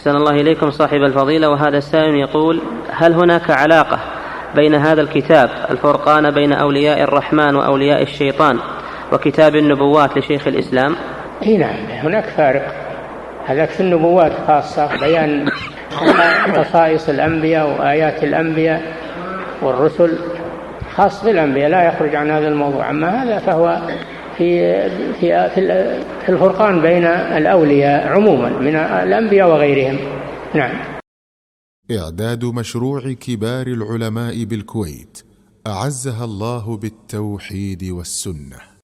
أحسن الله إليكم صاحب الفضيلة. وهذا السائل يقول: هل هناك علاقة بين هذا الكتاب الفرقان بين أولياء الرحمن وأولياء الشيطان وكتاب النبوات لشيخ الإسلام؟ نعم، هناك فارق. هذاك في النبوات خاصة بيان خصائص الأنبياء وآيات الأنبياء والرسل، خاص بالأنبياء لا يخرج عن هذا الموضوع. أما هذا فهو في الفرقان بين الأولياء عموما من الأنبياء وغيرهم. نعم. إعداد مشروع كبار العلماء بالكويت أعزها الله بالتوحيد والسنة.